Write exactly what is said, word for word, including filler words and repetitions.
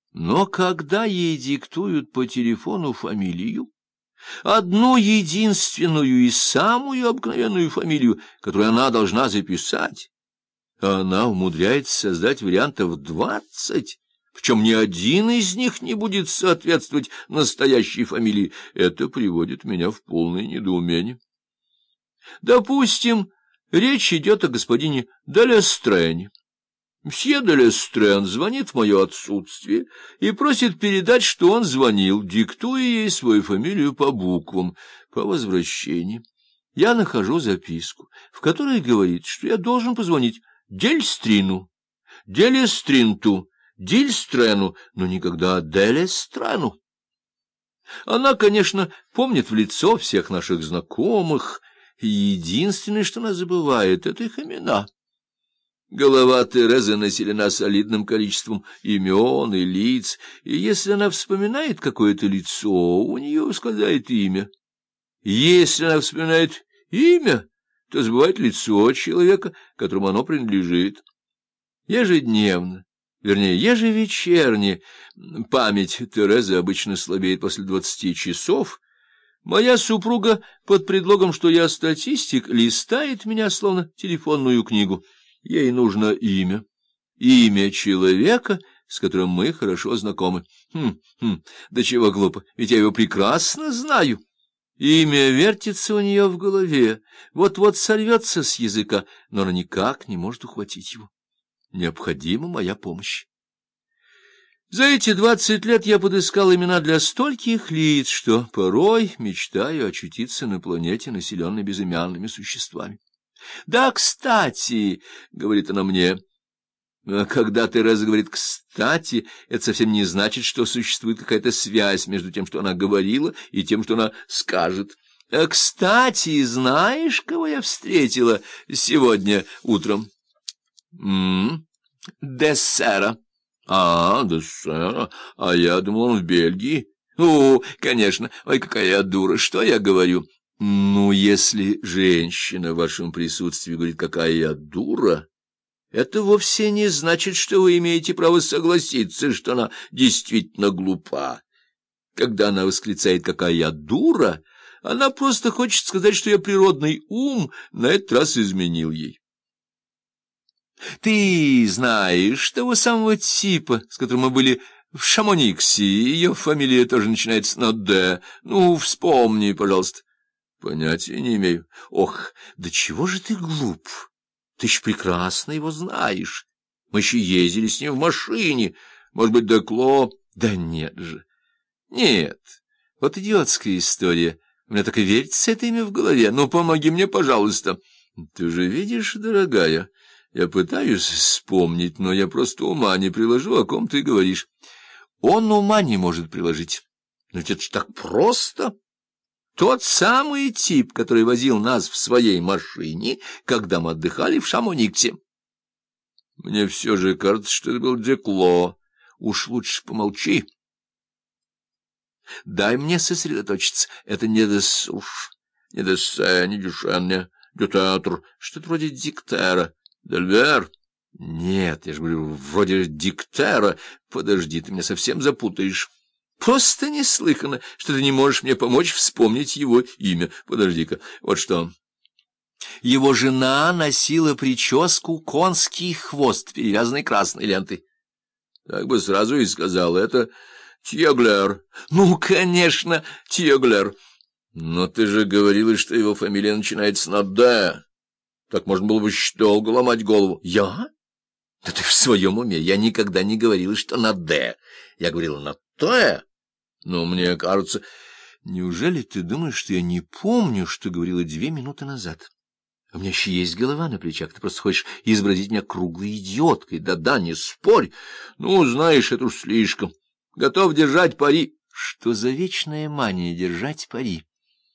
Но когда ей диктуют по телефону фамилию, одну единственную и самую обыкновенную фамилию, которую она должна записать, а она умудряется создать вариантов двадцать, причем ни один из них не будет соответствовать настоящей фамилии, это приводит меня в полное недоумение. Допустим, речь идет о господине де Лестрене. Мсье де Лестрен звонит в мое отсутствие и просит передать, что он звонил, диктуя ей свою фамилию по буквам. По возвращении я нахожу записку, в которой говорит, что я должен позвонить Дельстрину, Делестринту, Дильстрену, но никогда Делестрену. Она, конечно, помнит в лицо всех наших знакомых, и единственное, что она забывает, — это их имена. Голова Терезы населена солидным количеством имен и лиц, и если она вспоминает какое-то лицо, у нее ускользает имя. Если она вспоминает имя, то забывает лицо человека, которому оно принадлежит. Ежедневно, вернее, ежевечерне, память Терезы обычно слабеет после двадцати часов. Моя супруга под предлогом, что я статистик, листает меня словно телефонную книгу. Ей нужно имя. Имя человека, с которым мы хорошо знакомы. Хм, хм, да чего глупо, ведь я его прекрасно знаю. Имя вертится у нее в голове, вот-вот сорвется с языка, но она никак не может ухватить его. Необходима моя помощь. За эти двадцать лет я подыскал имена для стольких лиц, что порой мечтаю очутиться на планете, населенной безымянными существами. — Да, кстати, — говорит она мне, — а когда Тереза говорит «кстати», это совсем не значит, что существует какая-то связь между тем, что она говорила, и тем, что она скажет. — Кстати, знаешь, кого я встретила сегодня утром? М — Дессера. — А, Дессера, а я думал, он в Бельгии. — О, конечно, ой, какая я дура, что я говорю? — Ну, если женщина в вашем присутствии говорит, какая я дура, это вовсе не значит, что вы имеете право согласиться, что она действительно глупа. Когда она восклицает, какая я дура, она просто хочет сказать, что я природный ум на этот раз изменил ей. Ты знаешь того самого типа, с которым мы были в Шамониксе, ее фамилия тоже начинается на «Д». Ну, вспомни, пожалуйста. Понятия не имею. Ох, да чего же ты глуп? Ты ж прекрасно его знаешь. Мы еще ездили с ним в машине. Может быть, Декло? Да нет же. Нет. Вот идиотская история. У меня так и вертится это имя в голове. Ну, помоги мне, пожалуйста. Ты же видишь, дорогая, я пытаюсь вспомнить, но я просто ума не приложу, о ком ты говоришь. Он ума не может приложить. Но ведь это ж так просто. Тот самый тип, который возил нас в своей машине, когда мы отдыхали в Шамониксе. Мне все же кажется, что это был Декло. Уж лучше помолчи. Дай мне сосредоточиться. Это не Десуш, не Дессе, не Дюшен, не Дютатр, что-то вроде Диктера. Дельвер? Нет, я же говорю, вроде Диктера. Подожди, ты меня совсем запутаешь. Просто неслыханно, что ты не можешь мне помочь вспомнить его имя. Подожди-ка, вот что. Его жена носила прическу «конский хвост», перевязанный красной лентой. Так бы сразу и сказал, это Тьеглер. Ну, конечно, Тьеглер. Но ты же говорила, что его фамилия начинается на «Д». Так можно было бы еще долго ломать голову. Я? Да ты в своем уме. Я никогда не говорила, что на «Д». Я говорила на «Т». Но мне кажется... Неужели ты думаешь, что я не помню, что говорила две минуты назад? У меня еще есть голова на плечах. Ты просто хочешь изобразить меня круглой идиоткой. Да-да, не спорь. Ну, знаешь, это уж слишком. Готов держать пари. Что за вечная мания держать пари?